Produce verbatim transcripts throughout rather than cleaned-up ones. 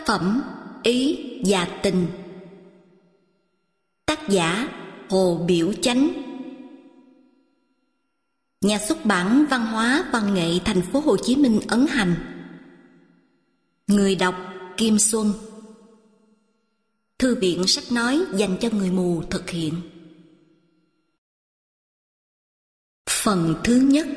phẩm Ý và Tình. Tác giả Hồ Biểu Chánh. Nhà xuất bản Văn hóa Văn nghệ Thành phố Hồ Chí Minh ấn hành. Người đọc Kim Xuân. Thư viện sách nói dành cho người mù thực hiện. Phần thứ nhất.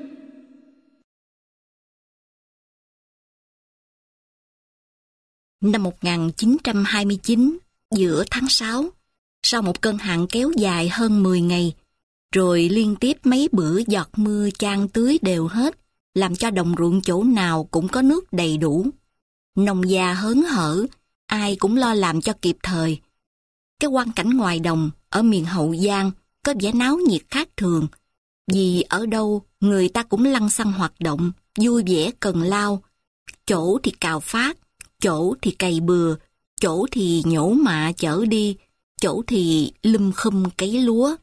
Năm một nghìn chín trăm hai mươi chín, giữa tháng sáu, sau một cơn hạn kéo dài hơn mười ngày, rồi liên tiếp mấy bữa giọt mưa chan tưới đều hết, làm cho đồng ruộng chỗ nào cũng có nước đầy đủ. Nông gia hớn hở, ai cũng lo làm cho kịp thời. Cái quang cảnh ngoài đồng ở miền Hậu Giang có vẻ náo nhiệt khác thường, vì ở đâu người ta cũng lăng xăng hoạt động, vui vẻ cần lao. Chỗ thì cào phát, chỗ thì cày bừa, chỗ thì nhổ mạ chở đi, chỗ thì lum khum cấy lúa.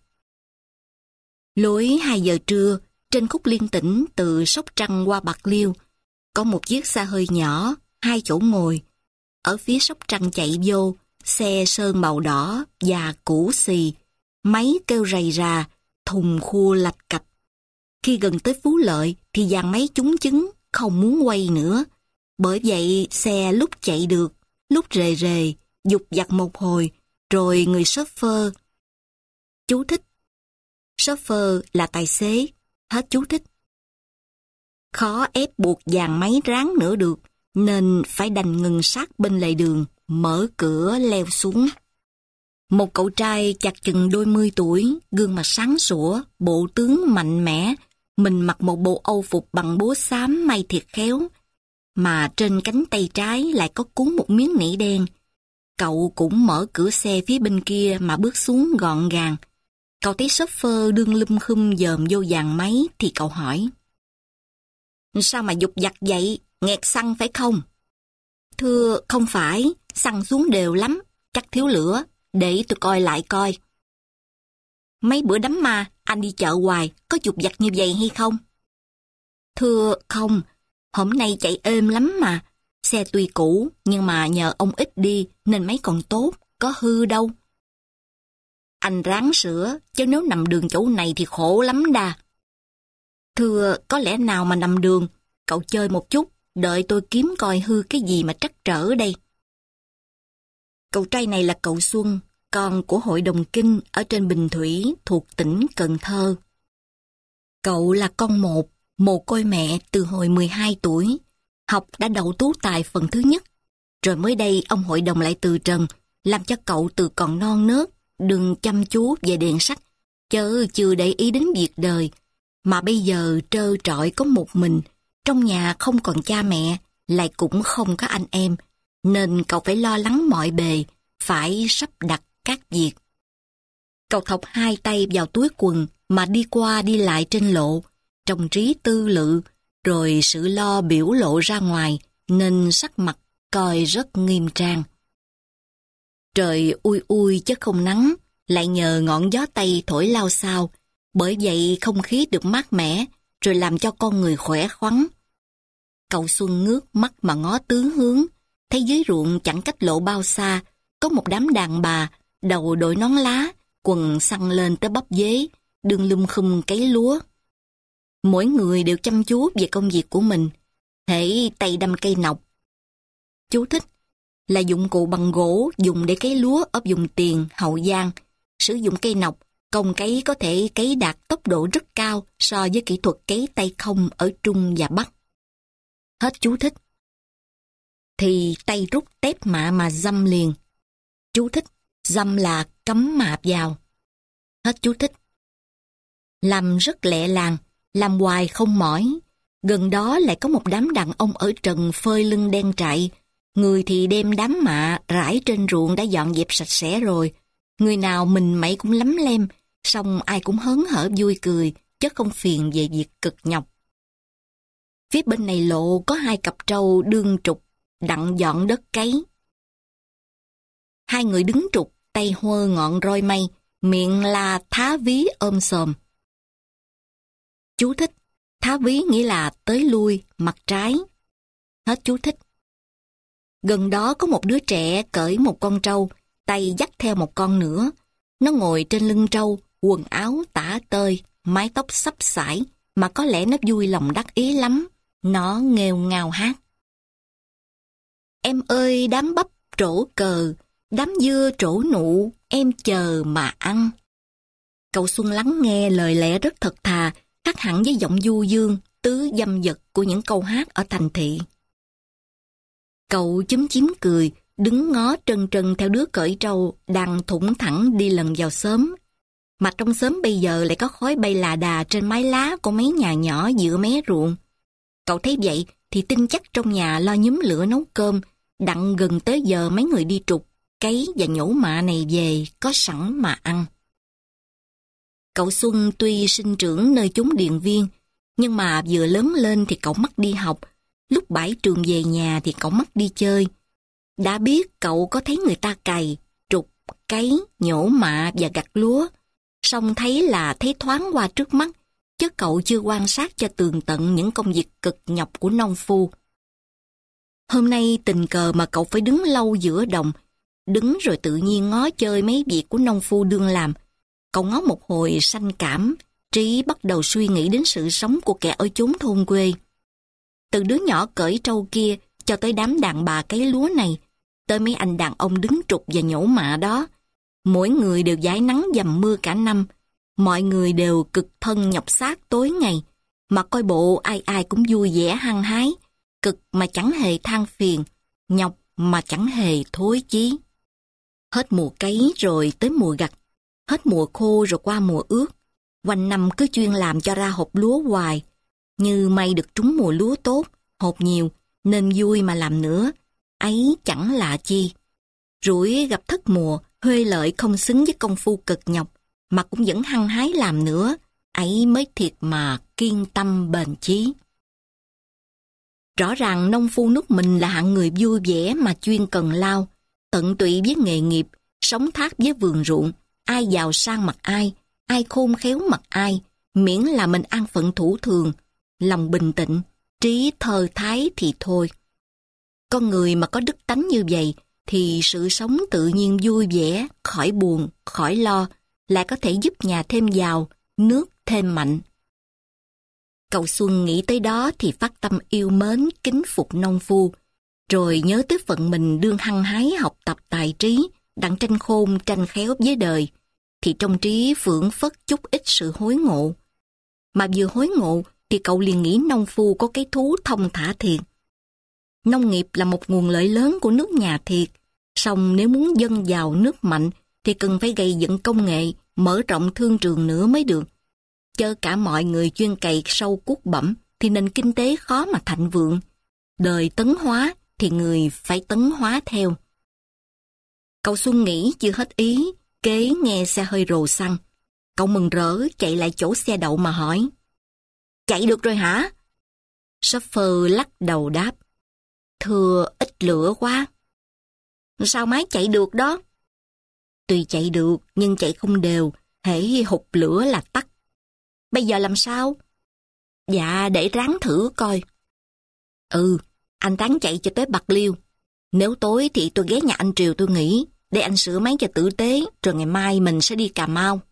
Lối hai giờ trưa, trên khúc liên tỉnh từ Sóc Trăng qua Bạc Liêu, có một chiếc xe hơi nhỏ, hai chỗ ngồi. Ở phía Sóc Trăng chạy vô, xe sơn màu đỏ và cũ xì, máy kêu rầy rà, thùng khua lạch cạch. Khi gần tới Phú Lợi thì dàn máy trúng chứng, không muốn quay nữa. Bởi vậy xe lúc chạy được, lúc rề rề, dục dặt một hồi, rồi người chauffeur. Chú thích. Chauffeur là tài xế, hết chú thích. Khó ép buộc dàn máy ráng nữa được, nên phải đành ngừng sát bên lề đường, mở cửa leo xuống. Một cậu trai chạc chừng đôi mươi tuổi, gương mặt sáng sủa, bộ tướng mạnh mẽ, mình mặc một bộ âu phục bằng bố xám may thiệt khéo, mà trên cánh tay trái lại có cuốn một miếng nỉ đen. Cậu cũng mở cửa xe phía bên kia mà bước xuống gọn gàng. Cậu thấy chauffeur đương lum khum dòm vô dàn máy thì cậu hỏi: "Sao mà dục dặt vậy? Nghẹt xăng phải không?" "Thưa, không phải, xăng xuống đều lắm, chắc thiếu lửa, để tôi coi lại coi." "Mấy bữa đám ma, anh đi chợ hoài, có dục dặt như vậy hay không?" "Thưa, không, hôm nay chạy êm lắm mà. Xe tuy cũ, nhưng mà nhờ ông ít đi nên máy còn tốt, có hư đâu." "Anh ráng sửa, chứ nếu nằm đường chỗ này thì khổ lắm đà." "Thưa, có lẽ nào mà nằm đường, cậu chơi một chút, đợi tôi kiếm coi hư cái gì mà trắc trở đây." Cậu trai này là cậu Xuân, con của hội đồng kinh ở trên Bình Thủy thuộc tỉnh Cần Thơ. Cậu là con một, mồ côi mẹ từ hồi mười hai tuổi, học đã đậu tú tài phần thứ nhất, rồi mới đây ông hội đồng lại từ trần, làm cho cậu từ còn non nớt, đừng chăm chú về đèn sách, chớ chưa để ý đến việc đời, mà bây giờ trơ trọi có một mình, trong nhà không còn cha mẹ, lại cũng không có anh em, nên cậu phải lo lắng mọi bề, phải sắp đặt các việc. Cậu thọc hai tay vào túi quần mà đi qua đi lại trên lộ, trong trí tư lự, rồi sự lo biểu lộ ra ngoài, nên sắc mặt coi rất nghiêm trang. Trời ui ui chứ không nắng, lại nhờ ngọn gió Tây thổi lao xao, bởi vậy không khí được mát mẻ, rồi làm cho con người khỏe khoắn. Cậu Xuân ngước mắt mà ngó tứ hướng, thấy dưới ruộng chẳng cách lộ bao xa, có một đám đàn bà, đầu đội nón lá, quần xăng lên tới bắp dế, đường lum khum cấy lúa. Mỗi người đều chăm chú về công việc của mình, hễ tay đâm cây nọc. Chú thích là dụng cụ bằng gỗ dùng để cấy lúa ở vùng Tiền, Hậu Giang. Sử dụng cây nọc, công cấy có thể cấy đạt tốc độ rất cao so với kỹ thuật cấy tay không ở Trung và Bắc. Hết chú thích. Thì tay rút tép mạ mà dăm liền. Chú thích, dăm là cắm mạ vào. Hết chú thích. Làm rất lẹ làng, làm hoài không mỏi. Gần đó lại có một đám đàn ông ở trần phơi lưng đen trại. Người thì đem đám mạ rải trên ruộng đã dọn dẹp sạch sẽ rồi. Người nào mình mẩy cũng lắm lem, xong ai cũng hớn hở vui cười, chứ không phiền về việc cực nhọc. Phía bên này lộ có hai cặp trâu đương trục, đặng dọn đất cấy. Hai người đứng trục, tay huơ ngọn roi mây, miệng là thá ví ôm xòm. Chú thích, thá ví nghĩa là tới lui, mặt trái. Hết chú thích. Gần đó có một đứa trẻ cởi một con trâu, tay dắt theo một con nữa. Nó ngồi trên lưng trâu, quần áo tả tơi, mái tóc xấp xải, mà có lẽ nó vui lòng đắc ý lắm. Nó nghêu ngao hát. Em ơi đám bắp trổ cờ, đám dưa trổ nụ, em chờ mà ăn. Cậu Xuân lắng nghe lời lẽ rất thật thà, khác hẳn với giọng du dương, tứ dâm dật của những câu hát ở thành thị. Cậu chúm chím cười, đứng ngó trân trân theo đứa cởi trâu đang thủng thẳng đi lần vào xóm. Mà trong xóm bây giờ lại có khói bay là đà trên mái lá của mấy nhà nhỏ giữa mé ruộng. Cậu thấy vậy thì tin chắc trong nhà lo nhúm lửa nấu cơm, đặng gần tới giờ mấy người đi trục, cấy và nhổ mạ này về có sẵn mà ăn. Cậu Xuân tuy sinh trưởng nơi chốn điền viên, nhưng mà vừa lớn lên thì cậu mắc đi học, lúc bãi trường về nhà thì cậu mắc đi chơi. Đã biết cậu có thấy người ta cày, trục, cấy, nhổ mạ và gặt lúa, song thấy là thấy thoáng qua trước mắt, chứ cậu chưa quan sát cho tường tận những công việc cực nhọc của nông phu. Hôm nay tình cờ mà cậu phải đứng lâu giữa đồng, đứng rồi tự nhiên ngó chơi mấy việc của nông phu đương làm. Cậu ngó một hồi sanh cảm, trí bắt đầu suy nghĩ đến sự sống của kẻ ở chốn thôn quê. Từ đứa nhỏ cởi trâu kia cho tới đám đàn bà cấy lúa này, tới mấy anh đàn ông đứng trục và nhổ mạ đó. Mỗi người đều dãi nắng dầm mưa cả năm, mọi người đều cực thân nhọc xác tối ngày, mà coi bộ ai ai cũng vui vẻ hăng hái, cực mà chẳng hề than phiền, nhọc mà chẳng hề thối chí. Hết mùa cấy rồi tới mùa gặt, hết mùa khô rồi qua mùa ướt, quanh năm cứ chuyên làm cho ra hộp lúa hoài. Như may được trúng mùa lúa tốt, hộp nhiều, nên vui mà làm nữa, ấy chẳng lạ chi. Rủi gặp thất mùa, huê lợi không xứng với công phu cực nhọc, mà cũng vẫn hăng hái làm nữa, ấy mới thiệt mà kiên tâm bền chí. Rõ ràng nông phu nước mình là hạng người vui vẻ mà chuyên cần lao, tận tụy với nghề nghiệp, sống thác với vườn ruộng, ai giàu sang mặt ai, ai khôn khéo mặt ai, miễn là mình an phận thủ thường, lòng bình tĩnh, trí thơ thái thì thôi. Con người mà có đức tánh như vậy thì sự sống tự nhiên vui vẻ, khỏi buồn, khỏi lo, lại có thể giúp nhà thêm giàu, nước thêm mạnh. Cậu Xuân nghĩ tới đó thì phát tâm yêu mến, kính phục nông phu, rồi nhớ tới phận mình đương hăng hái học tập tài trí, đặng tranh khôn tranh khéo với đời, thì trong trí phưởng phất chút ít sự hối ngộ. Mà vừa hối ngộ thì cậu liền nghĩ nông phu có cái thú thông thả thiệt. Nông nghiệp là một nguồn lợi lớn của nước nhà thiệt, song nếu muốn dân giàu nước mạnh thì cần phải gây dựng công nghệ, mở rộng thương trường nữa mới được. Chớ cả mọi người chuyên cày sâu cuốc bẩm thì nền kinh tế khó mà thịnh vượng. Đời tấn hóa thì người phải tấn hóa theo. Cậu Xuân nghĩ chưa hết ý, kế nghe xe hơi rồ xăng. Cậu mừng rỡ chạy lại chỗ xe đậu mà hỏi: Chạy được rồi hả? Shopper lắc đầu đáp: Thưa, ít lửa quá. Sao máy chạy được đó? Tuy chạy được nhưng chạy không đều, hễ hụt lửa là tắt. Bây giờ làm sao? Dạ, để ráng thử coi. Ừ, anh ráng chạy cho tới Bạc Liêu. Nếu tối thì tôi ghé nhà anh Triều tôi nghỉ, để anh sửa máy cho tử tế, rồi ngày mai mình sẽ đi Cà Mau.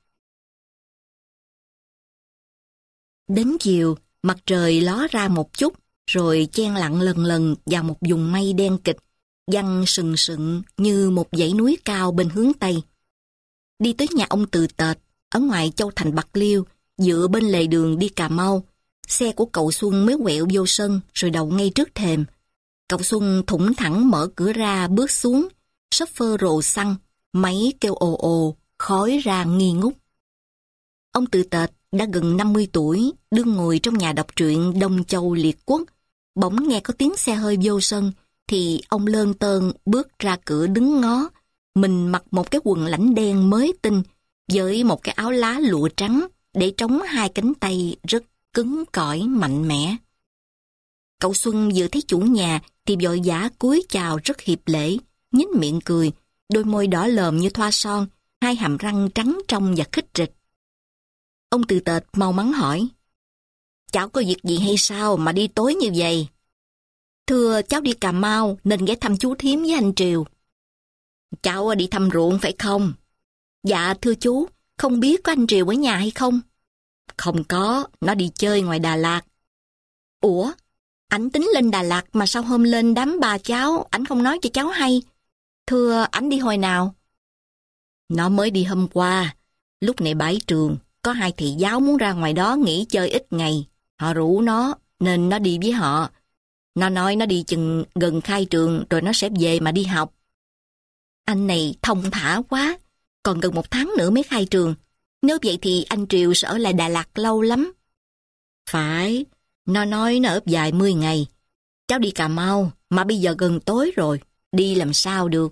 Đến chiều, mặt trời ló ra một chút, rồi chen lặng lần lần vào một vùng mây đen kịch, giăng sừng sừng như một dãy núi cao bên hướng Tây. Đi tới nhà ông Từ Tệt, ở ngoài Châu Thành Bạc Liêu, dựa bên lề đường đi Cà Mau, xe của cậu Xuân mới quẹo vô sân rồi đậu ngay trước thềm. Cậu Xuân thủng thẳng mở cửa ra bước xuống, shopper rồ xăng, máy kêu ồ ồ, khói ra nghi ngút. Ông Từ Tệt đã gần năm mươi tuổi, đương ngồi trong nhà đọc truyện Đông Châu Liệt Quốc. Bỗng nghe có tiếng xe hơi vô sân, thì ông lơn tơn bước ra cửa đứng ngó. Mình mặc một cái quần lãnh đen mới tinh, với một cái áo lá lụa trắng, để trống hai cánh tay rất cứng cỏi mạnh mẽ. Cậu Xuân vừa thấy chủ nhà thì vội vã cúi chào rất hiệp lễ, nhếch miệng cười, đôi môi đỏ lờm như thoa son, hai hàm răng trắng trong và khích rịch. Ông Từ Tệt mau mắn hỏi: Cháu có việc gì hay sao mà đi tối như vậy? Thưa cháu đi Cà Mau nên ghé thăm chú Thím với anh Triều. Cháu đi thăm ruộng phải không? Dạ thưa chú, không biết có anh Triều ở nhà hay không? Không có, nó đi chơi ngoài Đà Lạt. Ủa, ảnh tính lên Đà Lạt mà sao hôm lên đám bà cháu, ảnh không nói cho cháu hay? Thưa, ảnh đi hồi nào? Nó mới đi hôm qua, lúc này bãi trường, có hai thầy giáo muốn ra ngoài đó nghỉ chơi ít ngày. Họ rủ nó, nên nó đi với họ. Nó nói nó đi chừng gần khai trường rồi nó sẽ về mà đi học. Anh này thông thả quá, còn gần một tháng nữa mới khai trường. Nếu vậy thì anh Triều sẽ ở lại Đà Lạt lâu lắm. Phải, nó nói nó ở vài mươi ngày. Cháu đi Cà Mau, mà bây giờ gần tối rồi, đi làm sao được.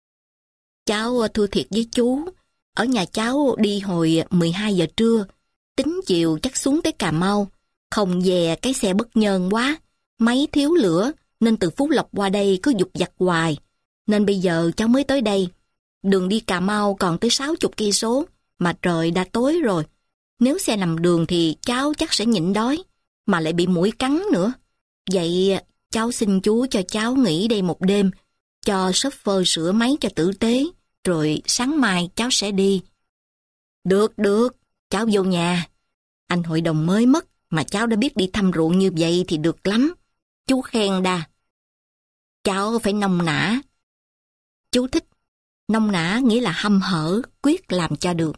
Cháu thưa thiệt với chú, ở nhà cháu đi hồi mười hai giờ trưa, tính chiều chắc xuống tới Cà Mau. Không về cái xe bất nhơn quá, máy thiếu lửa, nên từ Phú Lộc qua đây cứ dục dặt hoài. Nên bây giờ cháu mới tới đây. Đường đi Cà Mau còn tới sáu mươi cây số, mà trời đã tối rồi. Nếu xe nằm đường thì cháu chắc sẽ nhịn đói, mà lại bị muỗi cắn nữa. Vậy cháu xin chú cho cháu nghỉ đây một đêm, cho shopper sửa máy cho tử tế, rồi sáng mai cháu sẽ đi. Được, được, cháu vô nhà. Anh hội đồng mới mất, mà cháu đã biết đi thăm ruộng như vậy thì được lắm. Chú khen đà. Cháu phải nông nã. Chú thích. Nông nã nghĩa là hăm hở, quyết làm cho được.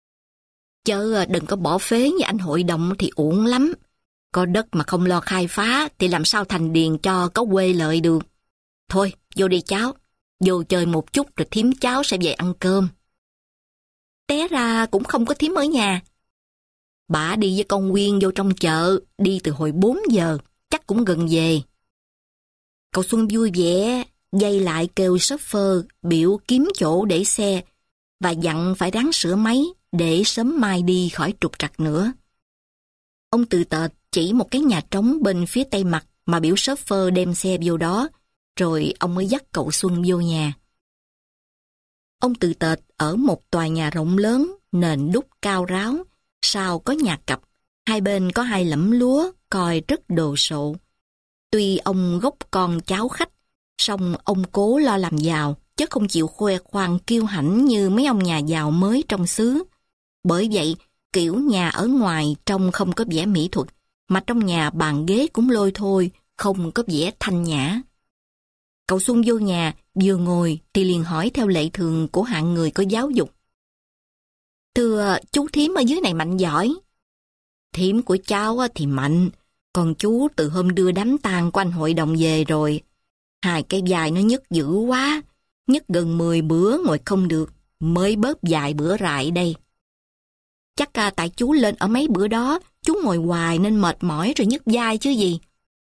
Chớ đừng có bỏ phế như anh hội đồng thì uổng lắm. Có đất mà không lo khai phá thì làm sao thành điền cho có quê lợi được. Thôi, vô đi cháu. Vô chơi một chút rồi thím cháu sẽ về ăn cơm. Té ra cũng không có thím ở nhà. Bà đi với con Nguyên vô trong chợ, đi từ hồi bốn giờ, chắc cũng gần về. Cậu Xuân vui vẻ, dây lại kêu shopper biểu kiếm chỗ để xe và dặn phải ráng sửa máy để sớm mai đi khỏi trục trặc nữa. Ông Từ Tợt chỉ một cái nhà trống bên phía tây mặt mà biểu shopper đem xe vô đó, rồi ông mới dắt cậu Xuân vô nhà. Ông Từ Tợt ở một tòa nhà rộng lớn, nền đúc cao ráo, sau có nhà cặp, hai bên có hai lẫm lúa, coi rất đồ sộ. Tuy ông gốc con cháu khách, song ông cố lo làm giàu, chứ không chịu khoe khoang kiêu hãnh như mấy ông nhà giàu mới trong xứ. Bởi vậy, kiểu nhà ở ngoài trông không có vẻ mỹ thuật, mà trong nhà bàn ghế cũng lôi thôi, không có vẻ thanh nhã. Cậu Xuân vô nhà, vừa ngồi thì liền hỏi theo lệ thường của hạng người có giáo dục. Thưa, chú thím ở dưới này mạnh giỏi. Thím của cháu thì mạnh, còn chú từ hôm đưa đám tang của anh hội đồng về rồi. Hai cái vai nó nhức dữ quá, nhức gần mười bữa ngồi không được, mới bớt vài bữa rại đây. Chắc à, tại chú lên ở mấy bữa đó, chú ngồi hoài nên mệt mỏi rồi nhức vai chứ gì.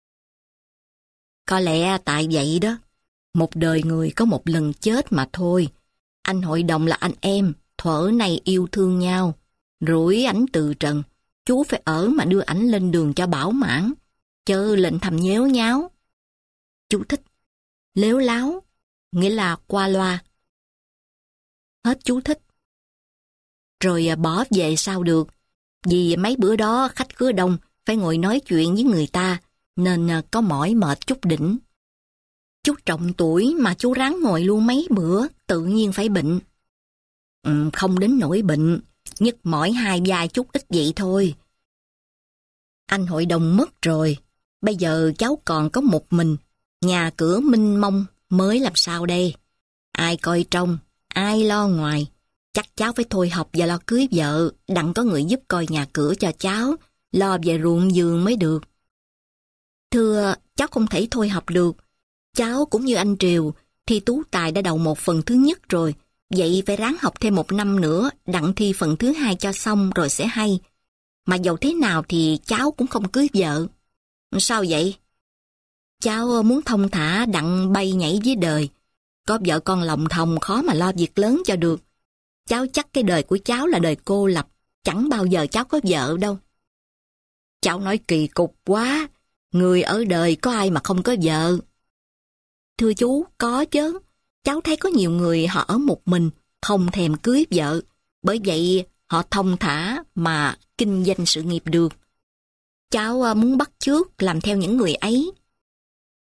Có lẽ tại vậy đó. Một đời người có một lần chết mà thôi. Anh hội đồng là anh em, thuở này yêu thương nhau. Rủi ảnh từ trần, chú phải ở mà đưa ảnh lên đường cho bảo mãn, chớ lệnh thầm nhéo nháo. Chú thích. Lếu láo, nghĩa là qua loa. Hết chú thích. Rồi bỏ về sao được. Vì mấy bữa đó khách khứa đông, phải ngồi nói chuyện với người ta, nên có mỏi mệt chút đỉnh. Chú trọng tuổi mà chú ráng ngồi luôn mấy bữa, tự nhiên phải bệnh. Ừ, không đến nỗi bệnh, nhức mỏi hai vai chút ít vậy thôi. Anh hội đồng mất rồi, bây giờ cháu còn có một mình, nhà cửa minh mông mới làm sao đây? Ai coi trông, ai lo ngoài, chắc cháu phải thôi học và lo cưới vợ, đặng có người giúp coi nhà cửa cho cháu, lo về ruộng vườn mới được. Thưa, cháu không thể thôi học được. Cháu cũng như anh Triều, thi tú tài đã đầu một phần thứ nhất rồi, vậy phải ráng học thêm một năm nữa, đặng thi phần thứ hai cho xong rồi sẽ hay. Mà dầu thế nào thì cháu cũng không cưới vợ. Sao vậy? Cháu muốn thông thả đặng bay nhảy với đời. Có vợ con lòng thòng khó mà lo việc lớn cho được. Cháu chắc cái đời của cháu là đời cô lập, chẳng bao giờ cháu có vợ đâu. Cháu nói kỳ cục quá, người ở đời có ai mà không có vợ. Thưa chú, có chứ. Cháu thấy có nhiều người họ ở một mình, không thèm cưới vợ. Bởi vậy họ thông thả mà kinh doanh sự nghiệp được. Cháu muốn bắt chước làm theo những người ấy.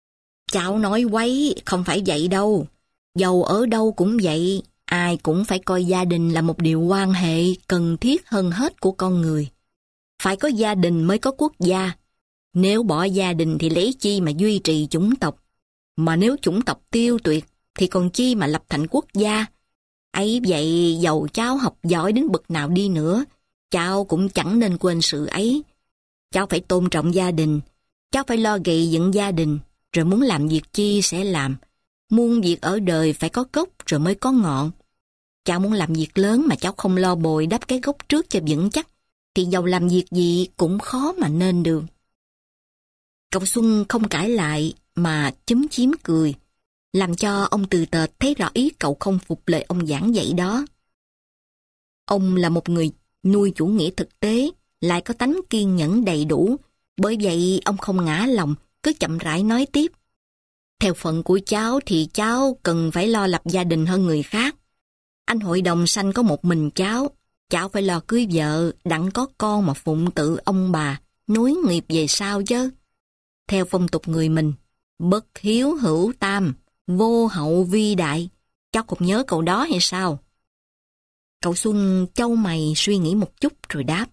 Cháu nói quấy, không phải vậy đâu. Dầu ở đâu cũng vậy, ai cũng phải coi gia đình là một điều quan hệ cần thiết hơn hết của con người. Phải có gia đình mới có quốc gia. Nếu bỏ gia đình thì lấy chi mà duy trì chủng tộc. Mà nếu chủng tộc tiêu tuyệt thì còn chi mà lập thành quốc gia. Ấy vậy dầu cháu học giỏi đến bậc nào đi nữa, cháu cũng chẳng nên quên sự ấy. Cháu phải tôn trọng gia đình, cháu phải lo gầy dựng gia đình, rồi muốn làm việc chi sẽ làm. Muôn việc ở đời phải có gốc rồi mới có ngọn. Cháu muốn làm việc lớn mà cháu không lo bồi đắp cái gốc trước cho vững chắc, thì dầu làm việc gì cũng khó mà nên được. Cậu Xuân không cãi lại mà chúm chím cười, làm cho ông Từ Tệt thấy rõ ý cậu không phục lời ông giảng dạy đó. Ông là một người nuôi chủ nghĩa thực tế, lại có tánh kiên nhẫn đầy đủ, bởi vậy ông không ngã lòng, cứ chậm rãi nói tiếp. Theo phận của cháu thì cháu cần phải lo lập gia đình hơn người khác. Anh hội đồng sanh có một mình cháu, cháu phải lo cưới vợ, đặng có con mà phụng tự ông bà, nối nghiệp về sau chứ. Theo phong tục người mình, bất hiếu hữu tam, vô hậu vi đại, cháu không nhớ câu đó hay sao? Cậu Xuân chau mày suy nghĩ một chút rồi đáp.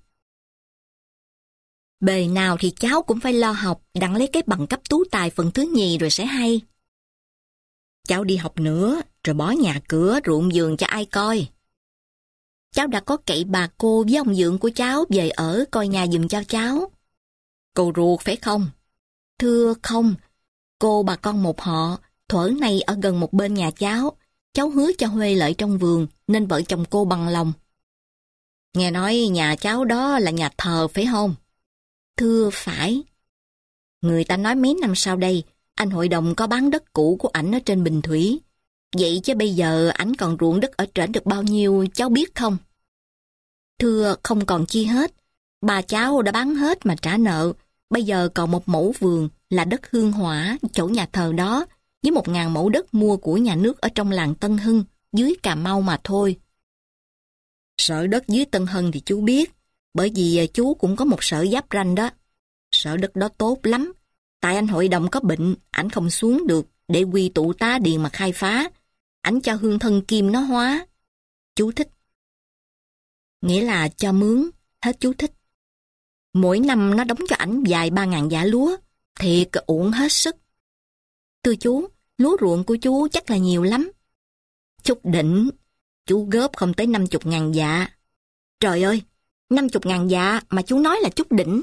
Bề nào thì cháu cũng phải lo học, đặng lấy cái bằng cấp tú tài phần thứ nhì rồi sẽ hay. Cháu đi học nữa, rồi bỏ nhà cửa, ruộng vườn cho ai coi. Cháu đã có cậy bà cô với ông dượng của cháu về ở coi nhà giùm cho cháu. Cô ruột phải không? Thưa không, cô bà con một họ, thuở này ở gần một bên nhà cháu. Cháu hứa cho huê lợi trong vườn, nên vợ chồng cô bằng lòng. Nghe nói nhà cháu đó là nhà thờ phải không? Thưa phải. Người ta nói mấy năm sau đây, anh hội đồng có bán đất cũ của ảnh ở trên Bình Thủy. Vậy chứ bây giờ ảnh còn ruộng đất ở trển được bao nhiêu cháu biết không? Thưa không còn chi hết. Bà cháu đã bán hết mà trả nợ. Bây giờ còn một mẫu vườn là đất Hương Hỏa, chỗ nhà thờ đó, với một ngàn mẫu đất mua của nhà nước ở trong làng Tân Hưng, dưới Cà Mau mà thôi. Sở đất dưới Tân Hưng thì chú biết, bởi vì chú cũng có một sở giáp ranh đó. Sở đất đó tốt lắm. Tại anh hội đồng có bệnh, ảnh không xuống được để quy tụ tá điền mà khai phá. Ảnh cho hương thân kim nó hóa. Chú thích. Nghĩa là cho mướn, hết chú thích. Mỗi năm nó đóng cho ảnh vài ba ngàn vả lúa, thiệt uổng hết sức. Thưa chú, lúa ruộng của chú chắc là nhiều lắm. Chút đỉnh, chú góp không tới năm chục ngàn vả. Trời ơi, năm chục ngàn vả mà chú nói là chút đỉnh.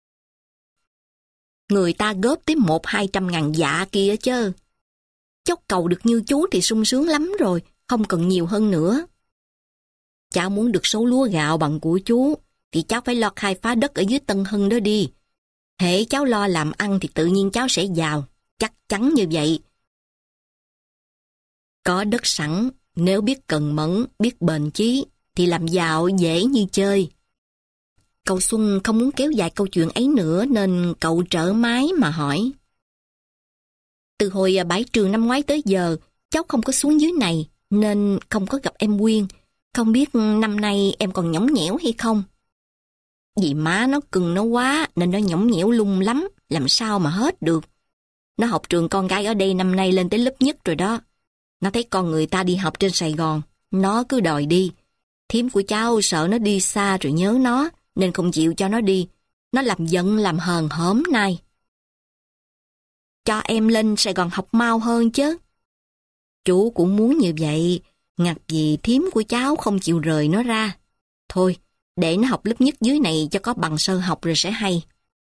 Người ta góp tới một hai trăm ngàn vả kia chứ. Chốc cầu được như chú thì sung sướng lắm rồi, không cần nhiều hơn nữa. Cháu muốn được số lúa gạo bằng của chú, thì cháu phải lo khai phá đất ở dưới Tân Hưng đó đi. Hễ cháu lo làm ăn thì tự nhiên cháu sẽ giàu, chắc chắn như vậy. Có đất sẵn, nếu biết cần mẫn, biết bền chí, thì làm giàu dễ như chơi. Cậu Xuân không muốn kéo dài câu chuyện ấy nữa nên cậu trở mái mà hỏi. Từ hồi bãi trường năm ngoái tới giờ, cháu không có xuống dưới này, nên không có gặp em Quyên. Không biết năm nay em còn nhõng nhẽo hay không? Vì má nó cưng nó quá nên nó nhõng nhẽo lung lắm, làm sao mà hết được. Nó học trường con gái ở đây năm nay lên tới lớp nhất rồi đó. Nó thấy con người ta đi học trên Sài Gòn, nó cứ đòi đi. Thím của cháu sợ nó đi xa rồi nhớ nó, nên không chịu cho nó đi. Nó làm giận làm hờn hớm nay. Cho em lên Sài Gòn học mau hơn chứ. Chú cũng muốn như vậy, ngặt gì thím của cháu không chịu rời nó ra. Thôi, để nó học lớp nhất dưới này cho có bằng sơ học rồi sẽ hay.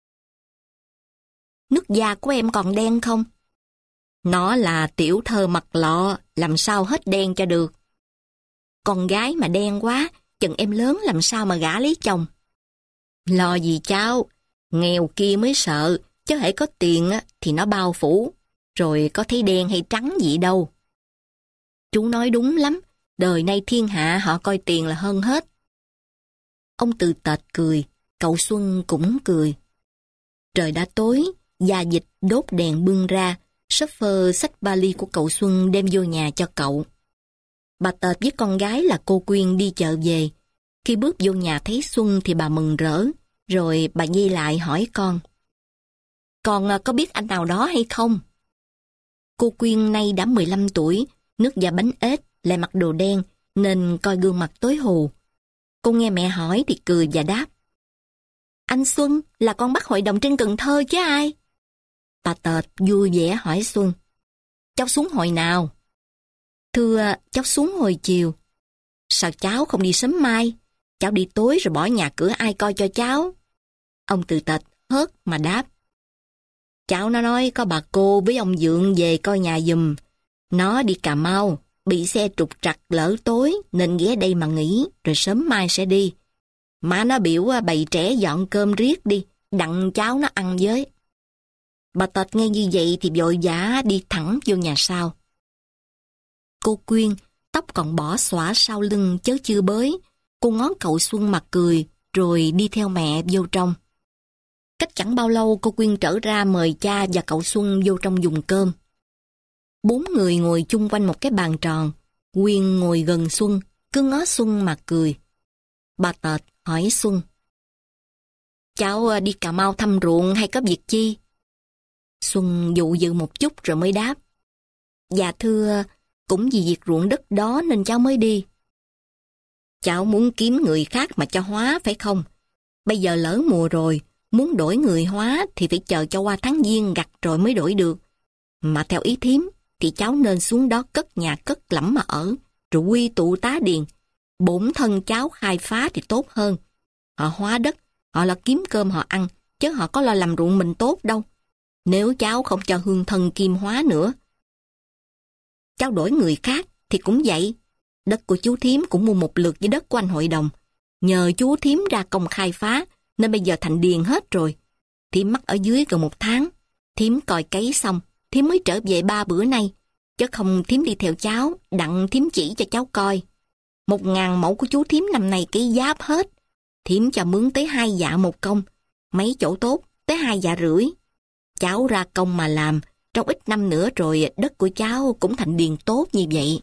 Nước da của em còn đen không? Nó là tiểu thơ mặt lọ, làm sao hết đen cho được. Con gái mà đen quá, chừng em lớn làm sao mà gả lấy chồng. Lo gì cháu, nghèo kia mới sợ, chứ hễ có tiền thì nó bao phủ, rồi có thấy đen hay trắng gì đâu. Chú nói đúng lắm, đời nay thiên hạ họ coi tiền là hơn hết. Ông Từ Tệt cười, cậu Xuân cũng cười. Trời đã tối, gia dịch đốt đèn bưng ra, shopper xách vali của cậu Xuân đem vô nhà cho cậu. Bà Tệt với con gái là cô Quyên đi chợ về. Khi bước vô nhà thấy Xuân thì bà mừng rỡ, rồi bà Nhi lại hỏi con. Con có biết anh nào đó hay không? Cô Quyên nay đã mười lăm tuổi, nước da bánh ếch, lại mặc đồ đen, nên coi gương mặt tối hù. Cô nghe mẹ hỏi thì cười và đáp. Anh Xuân là con bắt hội đồng trên Cần Thơ chứ ai? Bà Tệt vui vẻ hỏi Xuân. Cháu xuống hồi nào? Thưa, cháu xuống hồi chiều. Sao cháu không đi sớm mai? Cháu đi tối rồi bỏ nhà cửa ai coi cho cháu? Ông Từ Tệt hớt mà đáp. Cháu nó nói có bà cô với ông Dượng về coi nhà giùm. Nó đi Cà Mau, bị xe trục trặc lỡ tối nên ghé đây mà nghỉ, rồi sớm mai sẽ đi. Má nó biểu bày trẻ dọn cơm riết đi, đặng cháu nó ăn với. Bà Tệt nghe như vậy thì vội vã đi thẳng vô nhà sau. Cô Quyên, tóc còn bỏ xõa sau lưng chớ chưa bới. Cô ngó cậu Xuân mà cười, rồi đi theo mẹ vô trong. Cách chẳng bao lâu cô Quyên trở ra mời cha và cậu Xuân vô trong dùng cơm. Bốn người ngồi chung quanh một cái bàn tròn. Quyên ngồi gần Xuân, cứ ngó Xuân mà cười. Bà Tệt hỏi Xuân. Cháu đi Cà Mau thăm ruộng hay có việc chi? Xuân dụ dự một chút rồi mới đáp. Dạ thưa, cũng vì việc ruộng đất đó nên cháu mới đi. Cháu muốn kiếm người khác mà cho hóa phải không? Bây giờ lỡ mùa rồi, muốn đổi người hóa thì phải chờ cho qua tháng Giêng gặt rồi mới đổi được. Mà theo ý thím thì cháu nên xuống đó cất nhà cất lẫm mà ở, rồi quy tụ tá điền. Bổn thân cháu khai phá thì tốt hơn. Họ hóa đất, họ là kiếm cơm họ ăn, chứ họ có lo làm ruộng mình tốt đâu. Nếu cháu không cho hương thân kim hóa nữa. Cháu đổi người khác thì cũng vậy. Đất của chú thím cũng mua một lượt với đất của anh hội đồng. Nhờ chú thím ra công khai phá, nên bây giờ thành điền hết rồi. Thím mắc ở dưới gần một tháng. Thím còi cấy xong, thím mới trở về ba bữa nay. Chứ không thím đi theo cháu, đặng thím chỉ cho cháu coi. Một ngàn mẫu của chú thím năm nay cấy giáp hết. Thím cho mướn tới hai dạ một công. Mấy chỗ tốt, tới hai dạ rưỡi. Cháu ra công mà làm, trong ít năm nữa rồi đất của cháu cũng thành điền tốt như vậy.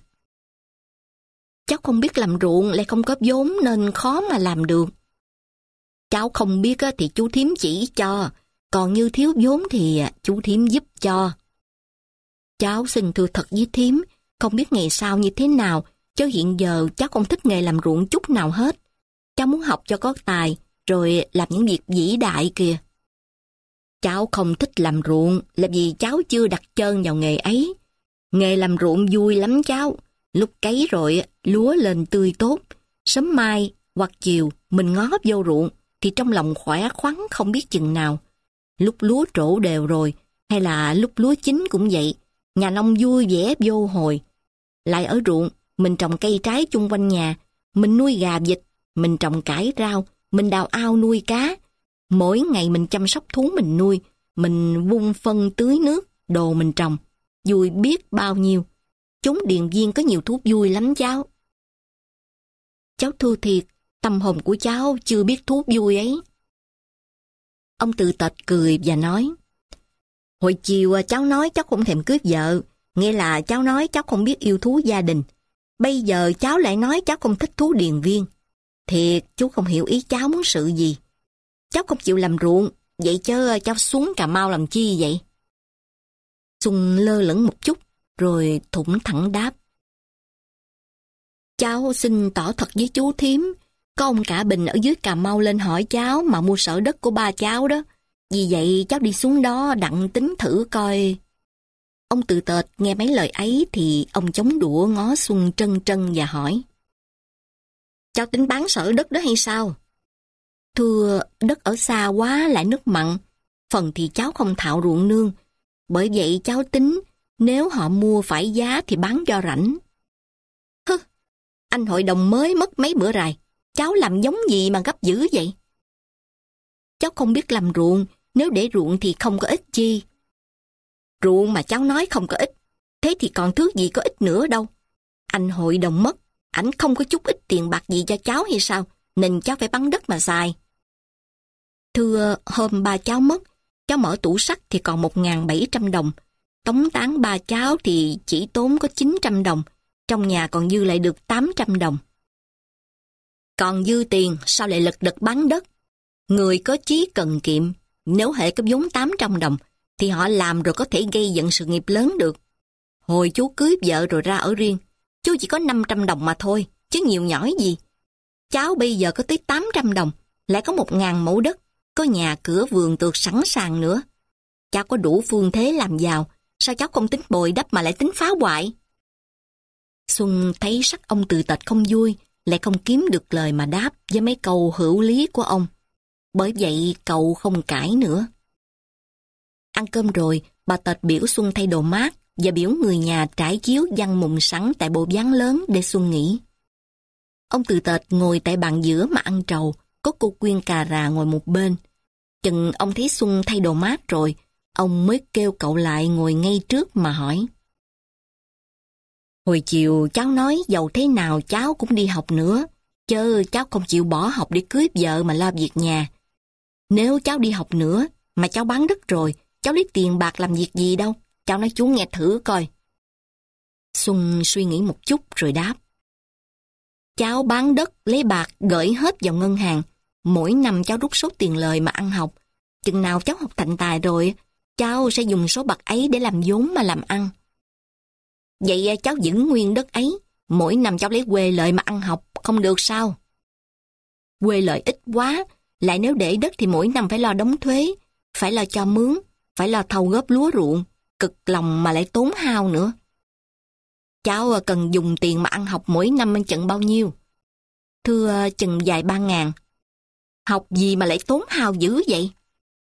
Cháu không biết làm ruộng lại không có vốn nên khó mà làm được. Cháu không biết thì chú thím chỉ cho, còn như thiếu vốn thì chú thím giúp cho. Cháu xin thưa thật với thím, không biết ngày sau như thế nào, chứ hiện giờ cháu không thích nghề làm ruộng chút nào hết. Cháu muốn học cho có tài, rồi làm những việc vĩ đại kìa. Cháu không thích làm ruộng là vì cháu chưa đặt chân vào nghề ấy. Nghề làm ruộng vui lắm cháu. Lúc cấy rồi lúa lên tươi tốt. Sớm mai hoặc chiều mình ngó vô ruộng thì trong lòng khỏe khoắn không biết chừng nào. Lúc lúa trổ đều rồi hay là lúc lúa chín cũng vậy. Nhà nông vui vẻ vô hồi. Lại ở ruộng mình trồng cây trái chung quanh nhà. Mình nuôi gà vịt, mình trồng cải rau, mình đào ao nuôi cá. Mỗi ngày mình chăm sóc thú mình nuôi, mình vung phân tưới nước, đồ mình trồng. Vui biết bao nhiêu. Chốn điền viên có nhiều thú vui lắm cháu. Cháu thưa thiệt, tâm hồn của cháu chưa biết thú vui ấy. Ông Từ Tệt cười và nói. Hồi chiều cháu nói cháu không thèm cưới vợ, nghĩa là cháu nói cháu không biết yêu thú gia đình. Bây giờ cháu lại nói cháu không thích thú điền viên. Thiệt, chú không hiểu ý cháu muốn sự gì. Cháu không chịu làm ruộng, vậy chứ cháu xuống Cà Mau làm chi vậy? Xuân lơ lửng một chút, rồi thủng thẳng đáp. Cháu xin tỏ thật với chú thím, có ông cả Bình ở dưới Cà Mau lên hỏi cháu mà mua sở đất của ba cháu đó. Vì vậy cháu đi xuống đó đặng tính thử coi. Ông Từ Tệt nghe mấy lời ấy thì ông chống đũa ngó Xuân trân trân và hỏi. Cháu tính bán sở đất đó hay sao? Thưa, đất ở xa quá lại nước mặn, phần thì cháu không thạo ruộng nương. Bởi vậy cháu tính, nếu họ mua phải giá thì bán cho rảnh. Hứ, anh hội đồng mới mất mấy bữa rày, cháu làm giống gì mà gấp dữ vậy? Cháu không biết làm ruộng, nếu để ruộng thì không có ích chi. Ruộng mà cháu nói không có ích, thế thì còn thứ gì có ích nữa đâu. Anh hội đồng mất, ảnh không có chút ít tiền bạc gì cho cháu hay sao, nên cháu phải bán đất mà xài. Thưa, hôm ba cháu mất, cháu mở tủ sắt thì còn một nghìn bảy trăm đồng. Tống tán ba cháu thì chỉ tốn có chín trăm đồng. Trong nhà còn dư lại được tám trăm đồng. Còn dư tiền sao lại lật đật bán đất? Người có chí cần kiệm, nếu hệ có vốn tám trăm đồng, thì họ làm rồi có thể gây dựng sự nghiệp lớn được. Hồi chú cưới vợ rồi ra ở riêng, chú chỉ có năm trăm đồng mà thôi, chứ nhiều nhỏi gì. Cháu bây giờ có tới tám trăm đồng, lại có một ngàn mẫu đất, có nhà cửa vườn tược sẵn sàng nữa. Cháu có đủ phương thế làm giàu, sao cháu không tính bồi đắp mà lại tính phá hoại? Xuân thấy sắc ông Từ Tệt không vui, lại không kiếm được lời mà đáp với mấy câu hữu lý của ông. Bởi vậy cậu không cãi nữa. Ăn cơm rồi, bà Tệt biểu Xuân thay đồ mát và biểu người nhà trải chiếu giăng mùng sẵn tại bộ ván lớn để Xuân nghỉ. Ông Từ Tệt ngồi tại bàn giữa mà ăn trầu, có cô Quyên cà rà ngồi một bên. Chừng ông thấy Xuân thay đồ mát rồi, ông mới kêu cậu lại ngồi ngay trước mà hỏi. Hồi chiều cháu nói dầu thế nào cháu cũng đi học nữa, chớ cháu không chịu bỏ học để cưới vợ mà lo việc nhà. Nếu cháu đi học nữa mà cháu bán đất rồi, cháu lấy tiền bạc làm việc gì đâu, cháu nói chú nghe thử coi. Xuân suy nghĩ một chút rồi đáp. Cháu bán đất lấy bạc gửi hết vào ngân hàng, mỗi năm cháu rút số tiền lời mà ăn học. Chừng nào cháu học thành tài rồi, cháu sẽ dùng số bạc ấy để làm vốn mà làm ăn. Vậy cháu giữ nguyên đất ấy, mỗi năm cháu lấy quê lợi mà ăn học, không được sao? Quê lợi ít quá, lại nếu để đất thì mỗi năm phải lo đóng thuế, phải lo cho mướn, phải lo thâu góp lúa ruộng, cực lòng mà lại tốn hao nữa. Cháu cần dùng tiền mà ăn học mỗi năm ăn chừng bao nhiêu? Thưa chừng vài ba ngàn. Học gì mà lại tốn hao dữ vậy?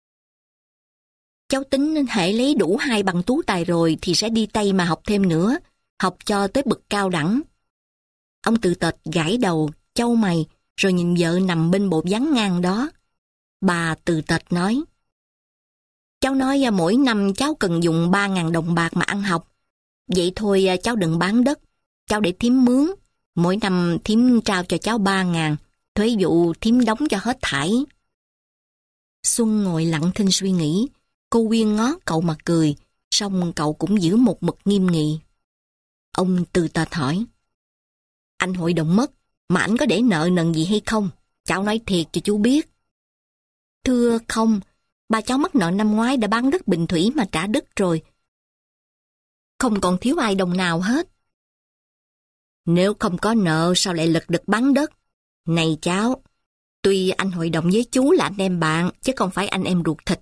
Cháu tính hệ lấy đủ hai bằng tú tài rồi thì sẽ đi Tây mà học thêm nữa, học cho tới bậc cao đẳng. Ông Từ Tệt gãi đầu, chau mày, rồi nhìn vợ nằm bên bộ ván ngang đó. Bà Từ Tệt nói, cháu nói mỗi năm cháu cần dùng ba ngàn đồng bạc mà ăn học. Vậy thôi cháu đừng bán đất, cháu để thím mướn. Mỗi năm thím trao cho cháu ba ngàn, thuế vụ thím đóng cho hết thảy. Xuân ngồi lặng thinh suy nghĩ, cô Quyên ngó cậu mà cười, xong cậu cũng giữ một mực nghiêm nghị. Ông Từ Tệt hỏi, anh hội đồng mất, mà anh có để nợ nần gì hay không? Cháu nói thiệt cho chú biết. Thưa không, ba cháu mắc nợ năm ngoái đã bán đất Bình Thủy mà trả đất rồi. Không còn thiếu ai đồng nào hết. Nếu không có nợ sao lại lật đật bán đất? Này cháu, tuy anh hội đồng với chú là anh em bạn, chứ không phải anh em ruột thịt.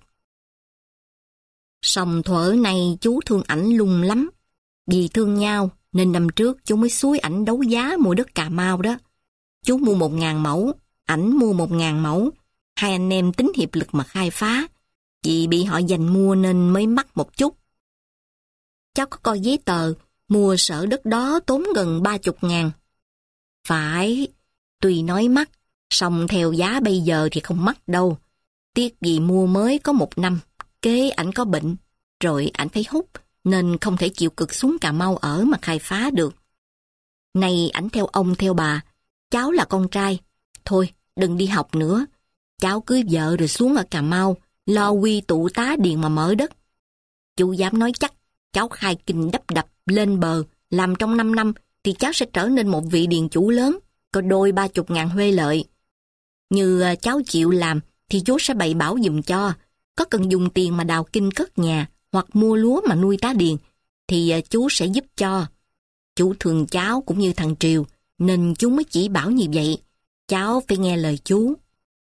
Song thuở này chú thương ảnh lung lắm. Vì thương nhau nên năm trước chú mới xúi ảnh đấu giá mua đất Cà Mau đó. Chú mua một ngàn mẫu, ảnh mua một ngàn mẫu. Hai anh em tính hiệp lực mà khai phá. Vì bị họ giành mua nên mới mắc một chút. Cháu có coi giấy tờ, mua sở đất đó tốn gần ba chục ngàn. Phải, tuy nói mắc, song theo giá bây giờ thì không mắc đâu. Tiếc vì mua mới có một năm, kế ảnh có bệnh, rồi ảnh phải hút, nên không thể chịu cực xuống Cà Mau ở mà khai phá được. Này ảnh theo ông theo bà, cháu là con trai, thôi đừng đi học nữa. Cháu cưới vợ rồi xuống ở Cà Mau, lo quy tụ tá điền mà mở đất. Chú dám nói chắc, cháu khai kinh đắp đập lên bờ, làm trong năm năm thì cháu sẽ trở nên một vị điền chủ lớn, có đôi ba chục ngàn huê lợi. Như cháu chịu làm thì chú sẽ bày bảo giùm cho. Có cần dùng tiền mà đào kinh cất nhà hoặc mua lúa mà nuôi tá điền thì chú sẽ giúp cho. Chú thương cháu cũng như thằng Triều nên chú mới chỉ bảo như vậy. Cháu phải nghe lời chú.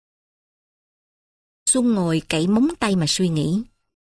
Xuân ngồi cậy móng tay mà suy nghĩ.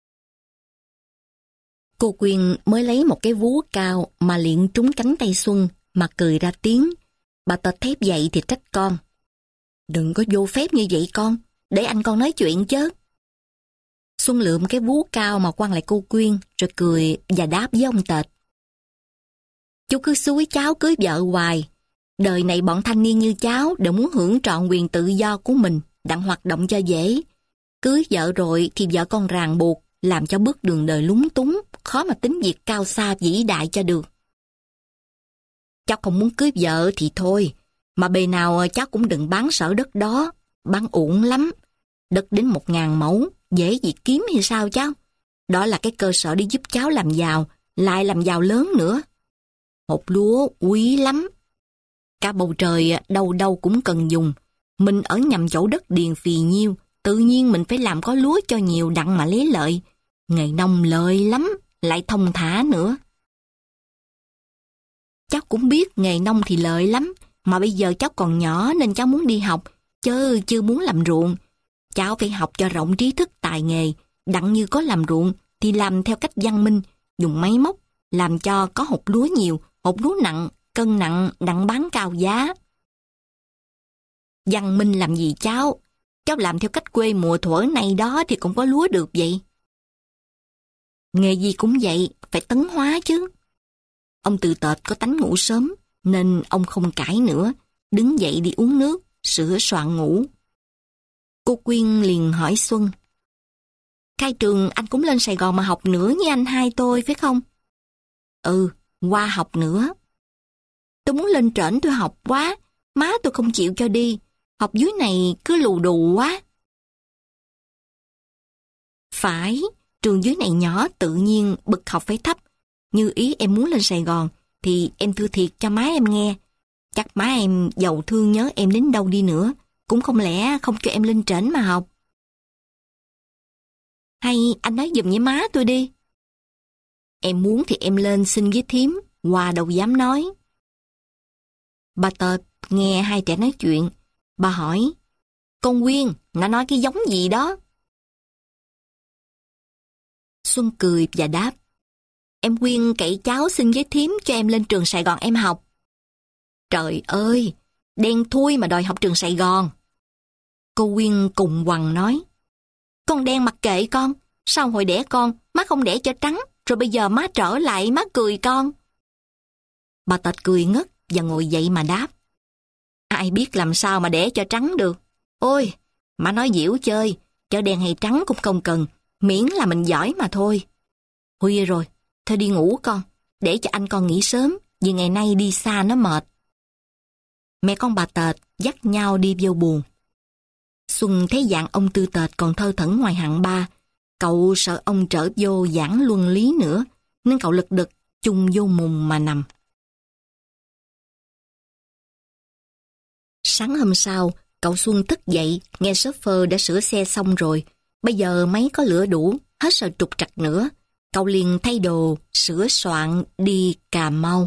Cô Quyên mới lấy một cái vú cao mà liệng trúng cánh tay Xuân mà cười ra tiếng. Bà Tệt thép vậy thì trách con. Đừng có vô phép như vậy con, để anh con nói chuyện chứ. Xuân lượm cái vú cao mà quăng lại cô Quyên rồi cười và đáp với ông Tệt. Chú cứ xúi cháu cưới vợ hoài. Đời này bọn thanh niên như cháu đều muốn hưởng trọn quyền tự do của mình, đặng hoạt động cho dễ. Cưới vợ rồi thì vợ con ràng buộc, làm cho bước đường đời lúng túng, khó mà tính việc cao xa vĩ đại cho được. Cháu không muốn cưới vợ thì thôi, mà bề nào cháu cũng đừng bán sở đất đó, bán uổng lắm. Đất đến một ngàn mẫu, dễ gì kiếm hay sao cháu? Đó là cái cơ sở để giúp cháu làm giàu, lại làm giàu lớn nữa. Hột lúa quý lắm. Cả bầu trời đâu đâu cũng cần dùng. Mình ở nhầm chỗ đất điền phì nhiêu, tự nhiên mình phải làm có lúa cho nhiều đặng mà lấy lợi. Nghề nông lợi lắm, lại thông thả nữa. cháu cũng biết nghề nông thì lợi lắm, mà bây giờ cháu còn nhỏ nên cháu muốn đi học, chứ chưa muốn làm ruộng. Cháu phải học cho rộng trí thức tài nghề, đặng như có làm ruộng thì làm theo cách văn minh, dùng máy móc, làm cho có hột lúa nhiều, hột lúa nặng, cân nặng, đặng bán cao giá. Văn minh làm gì cháu? Cháu làm theo cách quê mùa thuở này đó thì cũng có lúa được vậy. Nghề gì cũng vậy, phải tấn hóa chứ. Ông Từ Tệt có tánh ngủ sớm, nên ông không cãi nữa, đứng dậy đi uống nước, sửa soạn ngủ. Cô Quyên liền hỏi Xuân: khai trường anh cũng lên Sài Gòn mà học nữa với anh hai tôi phải không? Ừ, qua học nữa. Tôi muốn lên trển tôi học quá, má tôi không chịu cho đi, học dưới này cứ lù đù quá. Phải, trường dưới này nhỏ tự nhiên bậc học phải thấp. Như ý em muốn lên Sài Gòn thì em thưa thiệt cho má em nghe. Chắc má em giàu thương nhớ em đến đâu đi nữa, cũng không lẽ không cho em lên trển mà học. Hay anh nói giùm với má tôi đi. Em muốn thì em lên xin với thím, Hòa đâu dám nói. Bà Tệt nghe hai trẻ nói chuyện, bà hỏi: con Quyên, nó nói cái giống gì đó? Xuân cười và đáp: em Quyên cậy cháu xin với thím cho em lên trường Sài Gòn em học. Trời ơi, đen thui mà đòi học trường Sài Gòn. Cô Quyên cùng quằn nói: con đen mặc kệ con, sao hồi đẻ con má không đẻ cho trắng, rồi bây giờ má trở lại má cười con. Bà Tệt cười ngất và ngồi dậy mà đáp: ai biết làm sao mà đẻ cho trắng được. Ôi, má nói giễu chơi, cho đen hay trắng cũng không cần, miễn là mình giỏi mà thôi. Khuya rồi, thôi đi ngủ con, để cho anh con nghỉ sớm, vì ngày nay đi xa nó mệt. Mẹ con bà Tệt dắt nhau đi vô buồng. Xuân thấy dạng ông Tư Tệt còn thơ thẩn ngoài hạng ba, cậu sợ ông trở vô giảng luân lý nữa, nên cậu lật đật chung vô mùng mà nằm. Sáng hôm sau, cậu Xuân thức dậy, nghe shopper đã sửa xe xong rồi. Bây giờ máy có lửa đủ, hết sợ trục trặc nữa. Cậu liền thay đồ, sửa soạn, đi Cà Mau.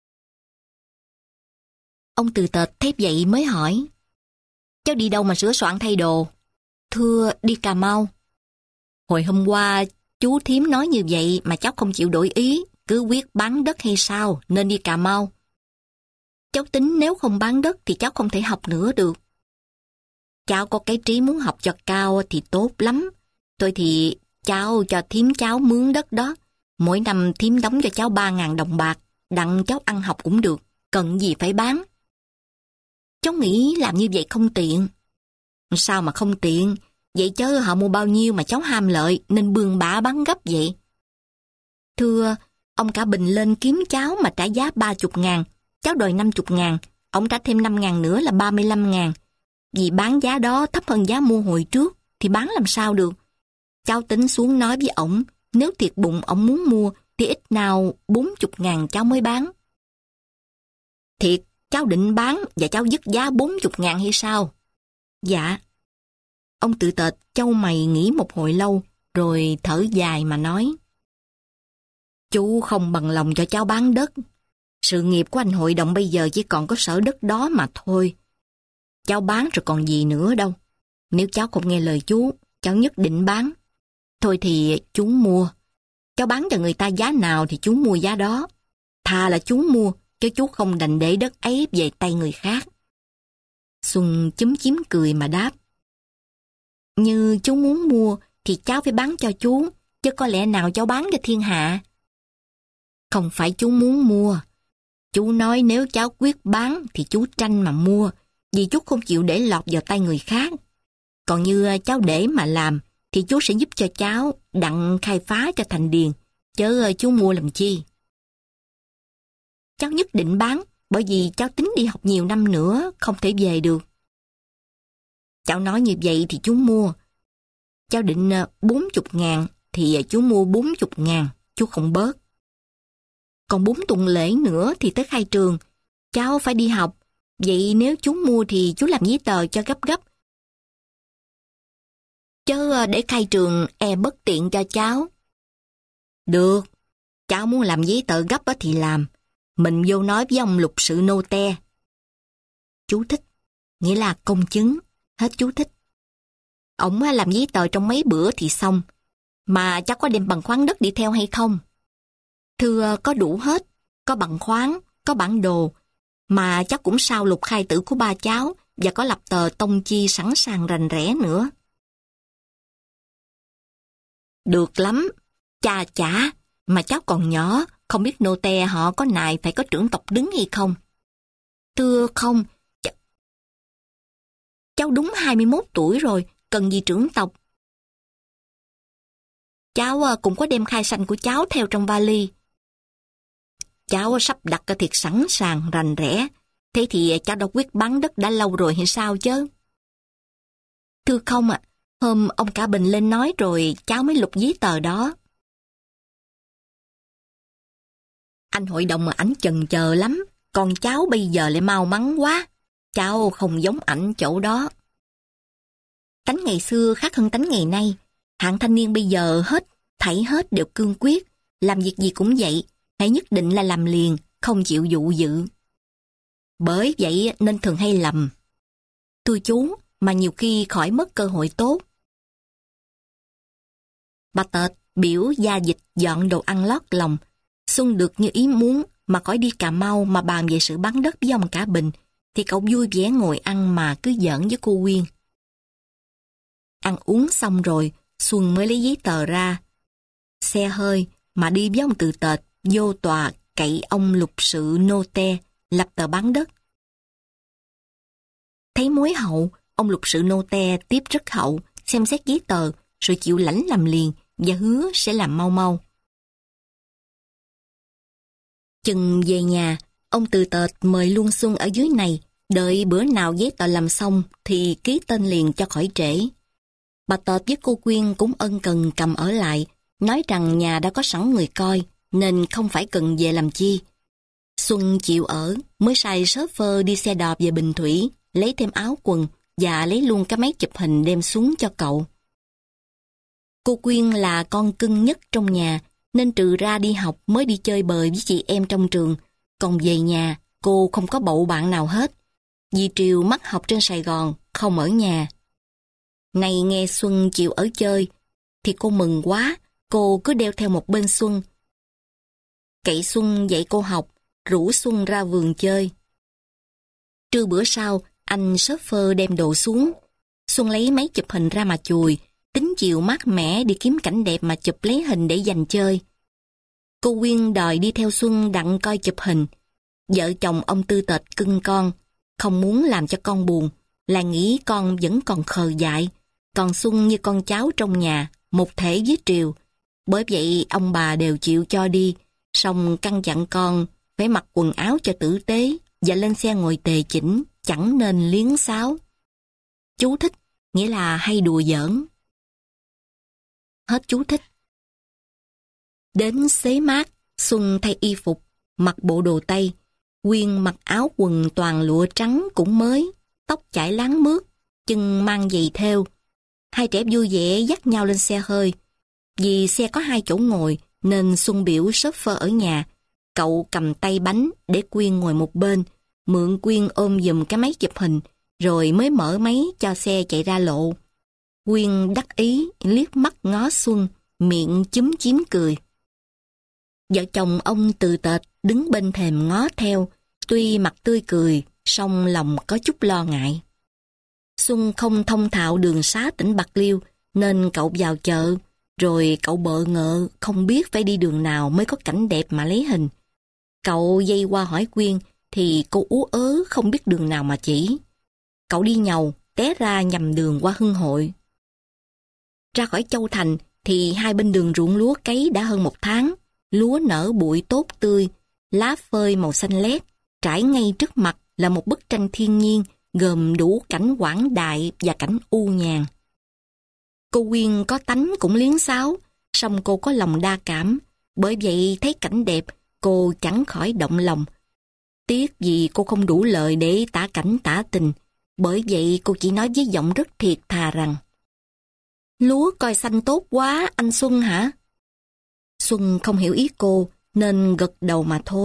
Ông Từ Tệt thấy vậy mới hỏi: cháu đi đâu mà sửa soạn thay đồ? Thưa, đi Cà Mau. Hồi hôm qua, chú thím nói như vậy mà cháu không chịu đổi ý, cứ quyết bán đất hay sao, nên đi Cà Mau. Cháu tính nếu không bán đất thì cháu không thể học nữa được. Cháu có cái trí muốn học cho cao thì tốt lắm. Tôi thì cháu cho thím cháu mướn đất đó. Mỗi năm thím đóng cho cháu ba ngàn đồng bạc, đặng cháu ăn học cũng được, cần gì phải bán. Cháu nghĩ làm như vậy không tiện. Sao mà không tiện? Vậy chớ họ mua bao nhiêu mà cháu ham lợi nên bươn bả bán gấp vậy? Thưa, ông cả Bình lên kiếm cháu mà trả giá ba chục ngàn, cháu đòi năm chục ngàn, ông trả thêm năm ngàn nữa là ba mươi lăm ngàn. Vì bán giá đó thấp hơn giá mua hồi trước, thì bán làm sao được? Cháu tính xuống nói với ổng, nếu thiệt bụng ổng muốn mua, thì ít nào bốn chục ngàn cháu mới bán. Thiệt, cháu định bán và cháu dứt giá bốn chục ngàn hay sao? Dạ. Ông Tự Tệt chau mày nghĩ một hồi lâu, rồi thở dài mà nói: chú không bằng lòng cho cháu bán đất. Sự nghiệp của anh hội đồng bây giờ chỉ còn có sở đất đó mà thôi. Cháu bán rồi còn gì nữa đâu. Nếu cháu không nghe lời chú, cháu nhất định bán. Thôi thì chú mua. Cháu bán cho người ta giá nào thì chú mua giá đó. Thà là chú mua, chứ chú không đành để đất ấy về tay người khác. Xuân chúm chím cười mà đáp: như chú muốn mua thì cháu phải bán cho chú, chứ có lẽ nào cháu bán cho thiên hạ. Không phải chú muốn mua. Chú nói nếu cháu quyết bán thì chú tranh mà mua, vì chú không chịu để lọt vào tay người khác. Còn như cháu để mà làm thì chú sẽ giúp cho cháu đặng khai phá cho thành điền, chứ chú mua làm chi. Cháu nhất định bán, bởi vì cháu tính đi học nhiều năm nữa, không thể về được. Cháu nói như vậy thì chú mua. Cháu định bốn chục ngàn thì chú mua bốn chục ngàn, chú không bớt. Còn bốn tuần lễ nữa thì tới khai trường, cháu phải đi học. Vậy nếu chú mua thì chú làm giấy tờ cho gấp gấp. Chớ để khai trường e bất tiện cho cháu. Được, cháu muốn làm giấy tờ gấp thì làm. mình vô nói với ông lục sự nô te. Chú thích, nghĩa là công chứng, hết chú thích. Ổng làm giấy tờ trong mấy bữa thì xong, mà cháu có đem bằng khoáng đất đi theo hay không? Thưa có đủ hết, có bằng khoáng, có bản đồ, mà cháu cũng sao lục khai tử của ba cháu và có lập tờ tông chi sẵn sàng rành rẽ nữa. Được lắm, cha chả, mà cháu còn nhỏ, không biết nô te họ có nài phải có trưởng tộc đứng hay không? Thưa không, ch... cháu đúng hai mươi mốt tuổi rồi, cần gì trưởng tộc? Cháu cũng có đem khai sanh của cháu theo trong vali. Cháu sắp đặt thiệt sẵn sàng, rành rẽ. Thế thì cháu đã quyết bán đất đã lâu rồi hay sao chứ? Thưa không ạ, à, hôm ông cả Bình lên nói rồi cháu mới lục giấy tờ đó. Anh hội đồng mà ảnh chần chờ lắm, còn cháu bây giờ lại mau mắn quá. Cháu không giống ảnh chỗ đó. Tánh ngày xưa khác hơn tánh ngày nay. Hạng thanh niên bây giờ hết, thảy hết đều cương quyết. Làm việc gì cũng vậy, hãy nhất định là làm liền, không chịu dụ dự. Bởi vậy nên thường hay lầm. Thưa chú, mà nhiều khi khỏi mất cơ hội tốt. Bà Tệt biểu gia dịch dọn đồ ăn lót lòng. Xuân được như ý muốn, mà khỏi đi Cà Mau mà bàn về sự bán đất với ông cả Bình, thì cậu vui vẻ ngồi ăn mà cứ giỡn với cô Quyên. Ăn uống xong rồi, Xuân mới lấy giấy tờ ra. Xe hơi mà đi với ông Từ Tệt vô tòa cậy ông lục sự nô te lập tờ bán đất. Thấy mối hậu, ông lục sự nô te tiếp rất hậu, xem xét giấy tờ rồi chịu lãnh làm liền và hứa sẽ làm mau mau. Chừng về nhà, ông Từ Tệt mời luôn Xuân ở dưới này, đợi bữa nào giấy tờ làm xong thì ký tên liền cho khỏi trễ. Bà Tệt với cô Quyên cũng ân cần cầm ở lại, nói rằng nhà đã có sẵn người coi, nên không phải cần về làm chi. Xuân chịu ở, mới sai shopper đi xe đò về Bình Thủy, lấy thêm áo quần và lấy luôn cái máy chụp hình đem xuống cho cậu. Cô Quyên là con cưng nhất trong nhà, nên trừ ra đi học mới đi chơi bời với chị em trong trường, còn về nhà cô không có bậu bạn nào hết. Vì Triều mắc học trên Sài Gòn, không ở nhà. Này nghe Xuân chịu ở chơi, thì cô mừng quá, cô cứ đeo theo một bên Xuân. Cậy Xuân dạy cô học, rủ Xuân ra vườn chơi. Trưa bữa sau, anh shopper đem đồ xuống. Xuân lấy máy chụp hình ra mà chùi, tính chiều mát mẻ đi kiếm cảnh đẹp mà chụp lấy hình để dành chơi. Cô Quyên đòi đi theo Xuân đặng coi chụp hình. Vợ chồng ông Tư Tệt cưng con, không muốn làm cho con buồn, là nghĩ con vẫn còn khờ dại, còn Xuân như con cháu trong nhà, một thể với Triều. Bởi vậy ông bà đều chịu cho đi, song căn dặn con phải mặc quần áo cho tử tế và lên xe ngồi tề chỉnh, chẳng nên liếng xáo. Chú thích, nghĩa là hay đùa giỡn. Hết chú thích. Đến xế mát, Xuân thay y phục, mặc bộ đồ Tây. Quyên mặc áo quần toàn lụa trắng cũng mới, tóc chải láng mướt, chân mang giày thêu. Hai trẻ vui vẻ dắt nhau lên xe hơi. Vì xe có hai chỗ ngồi, nên Xuân biểu shopper ở nhà. Cậu cầm tay bánh để Quyên ngồi một bên, mượn Quyên ôm giùm cái máy chụp hình, rồi mới mở máy cho xe chạy ra lộ. Quyên đắc ý liếc mắt ngó Xuân, miệng chúm chím cười. Vợ chồng ông Từ Tệt đứng bên thềm ngó theo, tuy mặt tươi cười, song lòng có chút lo ngại. Xuân không thông thạo đường xá tỉnh Bạc Liêu, nên cậu vào chợ, rồi cậu bợ ngợ không biết phải đi đường nào mới có cảnh đẹp mà lấy hình. Cậu dây qua hỏi Quyên, thì cô ú ớ không biết đường nào mà chỉ. Cậu đi nhầu, té ra nhầm đường qua Hưng Hội. Ra khỏi Châu Thành, thì hai bên đường ruộng lúa cấy đã hơn một tháng. Lúa nở bụi tốt tươi, lá phơi màu xanh lét, trải ngay trước mặt là một bức tranh thiên nhiên gồm đủ cảnh quảng đại và cảnh u nhàn. Cô Quyên có tánh cũng liếng xáo, song cô có lòng đa cảm, bởi vậy thấy cảnh đẹp, cô chẳng khỏi động lòng. Tiếc vì cô không đủ lời để tả cảnh tả tình, bởi vậy cô chỉ nói với giọng rất thiệt thà rằng: "Lúa coi xanh tốt quá, anh Xuân hả?" Xuân không hiểu ý cô, nên gật đầu mà thôi, không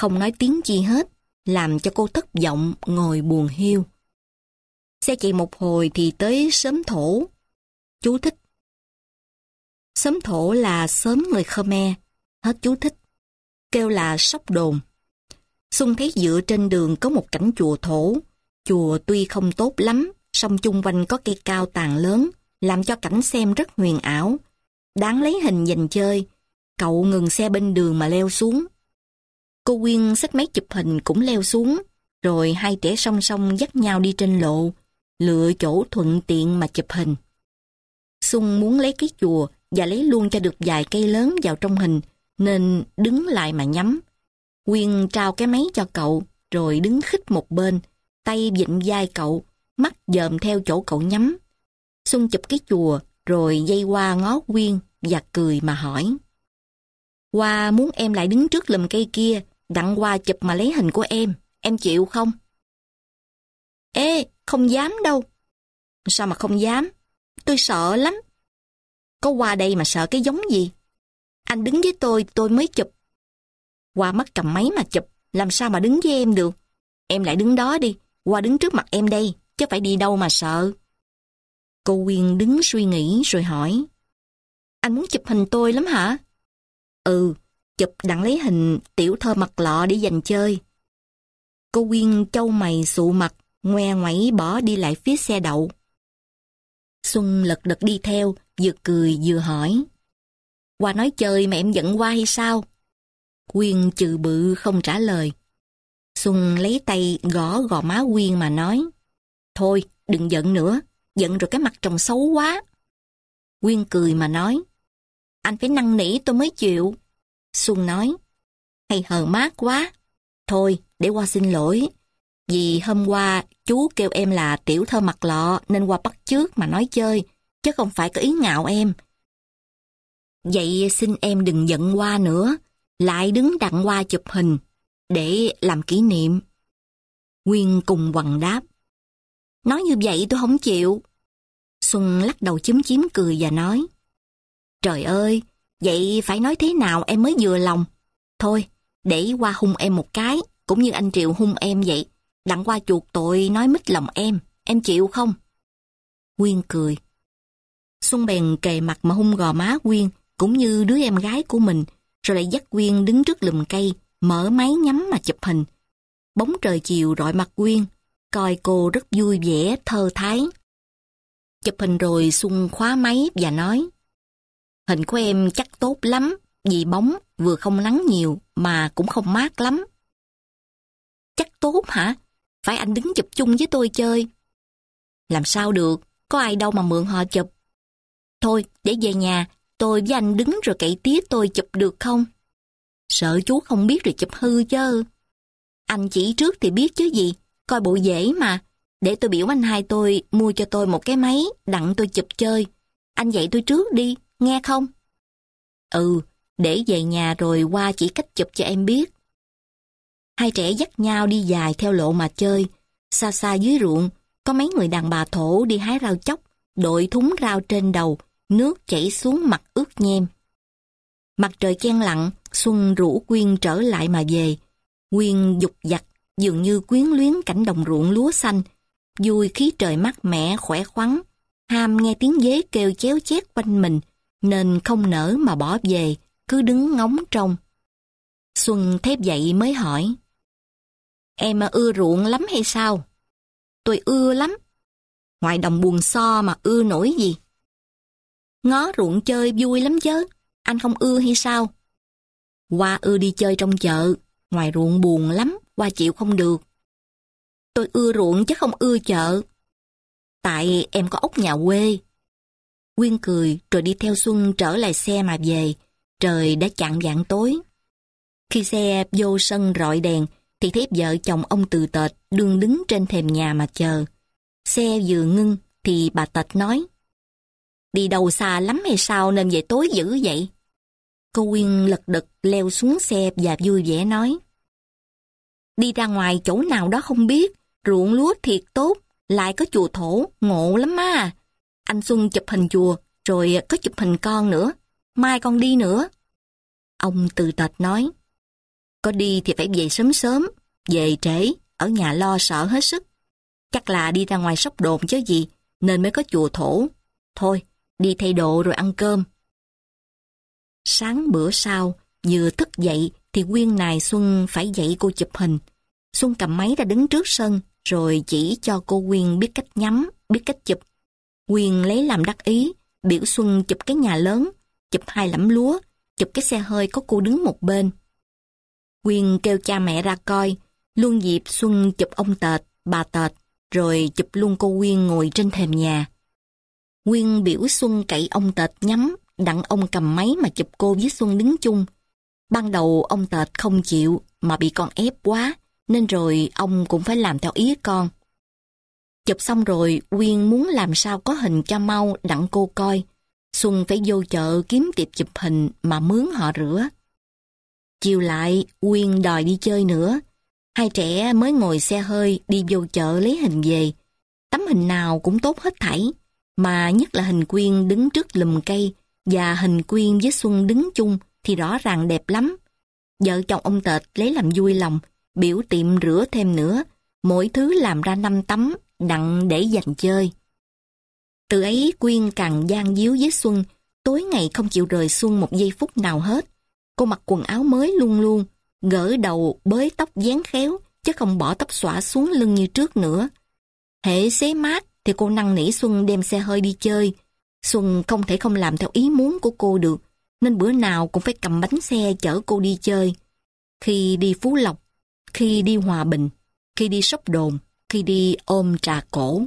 không nói tiếng chi hết, làm cho cô thất vọng ngồi buồn hiu. Xe chạy một hồi thì tới xóm Thổ. Chú thích. Xóm Thổ là xóm người Khmer. Hết chú thích. Kêu là Sóc Đồn. Xuân thấy dựa trên đường có một cảnh chùa Thổ. Chùa tuy không tốt lắm, song chung quanh có cây cao tàn lớn, làm cho cảnh xem rất huyền ảo. Đáng lấy hình dành chơi. Cậu ngừng xe bên đường mà leo xuống. Cô Quyên xách máy chụp hình cũng leo xuống, rồi hai trẻ song song dắt nhau đi trên lộ, lựa chỗ thuận tiện mà chụp hình. Xuân muốn lấy cái chùa và lấy luôn cho được vài cây lớn vào trong hình, nên đứng lại mà nhắm. Quyên trao cái máy cho cậu, rồi đứng khích một bên, tay vịn vai cậu, mắt dòm theo chỗ cậu nhắm. Xuân chụp cái chùa, rồi dây qua ngó Quyên và cười mà hỏi. Hoa muốn em lại đứng trước lùm cây kia, đặng Hoa chụp mà lấy hình của em, em chịu không? Ê, không dám đâu. Sao mà không dám? Tôi sợ lắm. Có Hoa đây mà sợ cái giống gì? Anh đứng với tôi, tôi mới chụp. Hoa mất cầm máy mà chụp, làm sao mà đứng với em được? Em lại đứng đó đi, Hoa đứng trước mặt em đây, chứ phải đi đâu mà sợ. Cô Quyên đứng suy nghĩ rồi hỏi. Anh muốn chụp hình tôi lắm hả? Ừ, chụp đặng lấy hình tiểu thơ mặt lọ để dành chơi. Cô Quyên chau mày sụ mặt, ngoe ngoẩy bỏ đi lại phía xe đậu. Xuân lật đật đi theo, vừa cười vừa hỏi. Hoa nói chơi mà em giận Hoa hay sao? Quyên chừ bự không trả lời. Xuân lấy tay gõ gò má Quyên mà nói. Thôi, đừng giận nữa, giận rồi cái mặt trông xấu quá. Quyên cười mà nói. Anh phải năn nỉ tôi mới chịu. Xuân nói. Hay hờ mát quá. Thôi, để Hoa xin lỗi. Vì hôm qua chú kêu em là tiểu thơ mặt lọ nên Hoa bắt chước mà nói chơi, chứ không phải có ý ngạo em. Vậy xin em đừng giận Hoa nữa, lại đứng đặng Hoa chụp hình, để làm kỷ niệm. Quyên cùng quằn đáp. Nói như vậy tôi không chịu. Xuân lắc đầu chúm chím cười và nói. Trời ơi, vậy phải nói thế nào em mới vừa lòng? Thôi, để Hoa hung em một cái, cũng như anh Triều hung em vậy. Đặng Hoa chuộc tội nói mít lòng em, em chịu không? Quyên cười. Xuân bèn kề mặt mà hung gò má Quyên, cũng như đứa em gái của mình, rồi lại dắt Quyên đứng trước lùm cây, mở máy nhắm mà chụp hình. Bóng trời chiều rọi mặt Quyên, coi cô rất vui vẻ, thơ thái. Chụp hình rồi Xuân khóa máy và nói. Hình của em chắc tốt lắm, vì bóng vừa không nắng nhiều mà cũng không mát lắm. Chắc tốt hả? Phải anh đứng chụp chung với tôi chơi. Làm sao được, có ai đâu mà mượn họ chụp. Thôi, để về nhà, tôi với anh đứng rồi cậy tía tôi chụp được không? Sợ chú không biết rồi chụp hư chứ. Anh chỉ trước thì biết chứ gì, coi bộ dễ mà. Để tôi biểu anh hai tôi mua cho tôi một cái máy, đặng tôi chụp chơi. Anh dạy tôi trước đi, nghe không? Ừ, để về nhà rồi qua chỉ cách chụp cho em biết. Hai trẻ dắt nhau đi dài theo lộ mà chơi. Xa xa dưới ruộng, có mấy người đàn bà thổ đi hái rau chóc, đội thúng rau trên đầu, nước chảy xuống mặt ướt nhem. Mặt trời chen lặng, Xuân rủ Quyên trở lại mà về. Quyên dục dặt, dường như quyến luyến cảnh đồng ruộng lúa xanh, vui khí trời mát mẻ khỏe khoắn, ham nghe tiếng dế kêu chéo chét quanh mình, nên không nỡ mà bỏ về, cứ đứng ngóng trông. Xuân thấy vậy mới hỏi. Em ưa ruộng lắm hay sao? Tôi ưa lắm. Ngoài đồng buồn so mà ưa nổi gì? Ngó ruộng chơi vui lắm chứ, anh không ưa hay sao? Hoa ưa đi chơi trong chợ, ngoài ruộng buồn lắm, Hoa chịu không được. Tôi ưa ruộng chứ không ưa chợ. Tại em có ốc nhà quê. Quyên cười rồi đi theo Xuân trở lại xe mà về, trời đã chạng vạng tối. Khi xe vô sân rọi đèn, thì thấy vợ chồng ông Từ Tệt đương đứng trên thềm nhà mà chờ. Xe vừa ngưng thì bà Tệt nói. Đi đâu xa lắm hay sao nên về tối dữ vậy? Cô Quyên lật đật leo xuống xe và vui vẻ nói. Đi ra ngoài chỗ nào đó không biết, ruộng lúa thiệt tốt, lại có chùa Thổ, ngộ lắm á. Anh Xuân chụp hình chùa, rồi có chụp hình con nữa, mai con đi nữa. Ông Từ Tệt nói. Có đi thì phải về sớm sớm, về trễ, ở nhà lo sợ hết sức. Chắc là đi ra ngoài Sóc Đồn chứ gì, nên mới có chùa thổ. Thôi, đi thay đồ rồi ăn cơm. Sáng bữa sau, vừa thức dậy thì Quyên nài Xuân phải dạy cô chụp hình. Xuân cầm máy ra đứng trước sân, rồi chỉ cho cô Quyên biết cách nhắm, biết cách chụp. Quyên lấy làm đắc ý, biểu Xuân chụp cái nhà lớn, chụp hai lẫm lúa, chụp cái xe hơi có cô đứng một bên. Quyên kêu cha mẹ ra coi, luôn dịp Xuân chụp ông Tệt, bà Tệt, rồi chụp luôn cô Quyên ngồi trên thềm nhà. Quyên biểu Xuân cậy ông Tệt nhắm, đặng ông cầm máy mà chụp cô với Xuân đứng chung. Ban đầu ông Tệt không chịu, mà bị con ép quá, nên rồi ông cũng phải làm theo ý con. Chụp xong rồi, Quyên muốn làm sao có hình cho mau đặng cô coi. Xuân phải vô chợ kiếm tiệm chụp hình mà mướn họ rửa. Chiều lại, Quyên đòi đi chơi nữa. Hai trẻ mới ngồi xe hơi đi vô chợ lấy hình về. Tấm hình nào cũng tốt hết thảy, mà nhất là hình Quyên đứng trước lùm cây và hình Quyên với Xuân đứng chung thì rõ ràng đẹp lắm. Vợ chồng ông Tệt lấy làm vui lòng, biểu tiệm rửa thêm nữa, mỗi thứ làm ra năm tấm đặng để dành chơi. Từ ấy Quyên càng gian díu với Xuân, tối ngày không chịu rời Xuân một giây phút nào hết. Cô mặc quần áo mới luôn luôn, gỡ đầu bới tóc dán khéo, chứ không bỏ tóc xõa xuống lưng như trước nữa. Hễ xế mát thì cô năn nỉ Xuân đem xe hơi đi chơi. Xuân không thể không làm theo ý muốn của cô được, nên bữa nào cũng phải cầm bánh xe chở cô đi chơi. Khi đi Phú Lộc, khi đi Hòa Bình, khi đi Sóc Đồn, khi đi ôm Trà Cổ.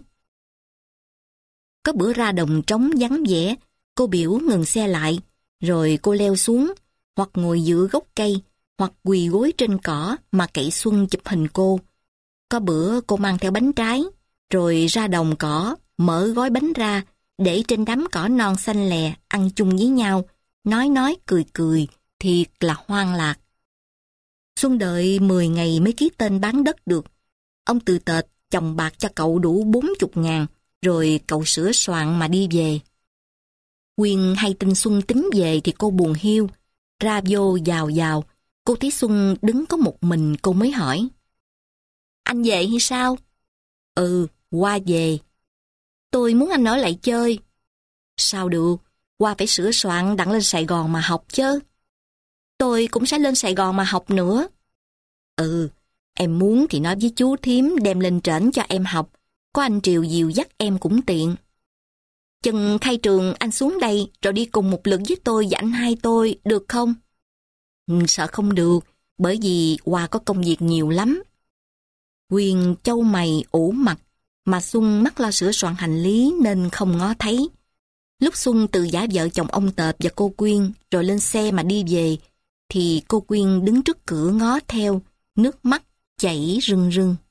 Có bữa ra đồng trống vắng vẻ, cô biểu ngừng xe lại, rồi cô leo xuống, hoặc ngồi giữa gốc cây, hoặc quỳ gối trên cỏ mà cậy Xuân chụp hình cô. Có bữa cô mang theo bánh trái, rồi ra đồng cỏ, mở gói bánh ra, để trên đám cỏ non xanh lè, ăn chung với nhau, nói nói cười cười, thiệt là hoang lạc. Xuân đợi mười ngày mới ký tên bán đất được. Ông Từ Tệt chồng bạc cho cậu đủ bốn chục ngàn, rồi cậu sửa soạn mà đi về. Quyên hay tin Xuân tính về thì cô buồn hiu, ra vô vào vào, cô thấy Xuân đứng có một mình, cô mới hỏi. Anh về hay sao? Ừ, qua về. Tôi muốn anh ở lại chơi. Sao được, qua phải sửa soạn đặng lên Sài Gòn mà học chứ. Tôi cũng sẽ lên Sài Gòn mà học nữa. Ừ, em muốn thì nói với chú thím đem lên trển cho em học, có anh Triều dìu dắt em cũng tiện. Chừng khai trường anh xuống đây rồi đi cùng một lượt với tôi và anh hai tôi, được không? Ừ, sợ không được, bởi vì Hoa có công việc nhiều lắm. Quyên chau mày ủ mặt, mà Xuân mắc lo sửa soạn hành lý nên không ngó thấy. Lúc Xuân từ giả vợ chồng ông Tệt và cô Quyên rồi lên xe mà đi về, thì cô Quyên đứng trước cửa ngó theo, nước mắt chảy rưng rưng.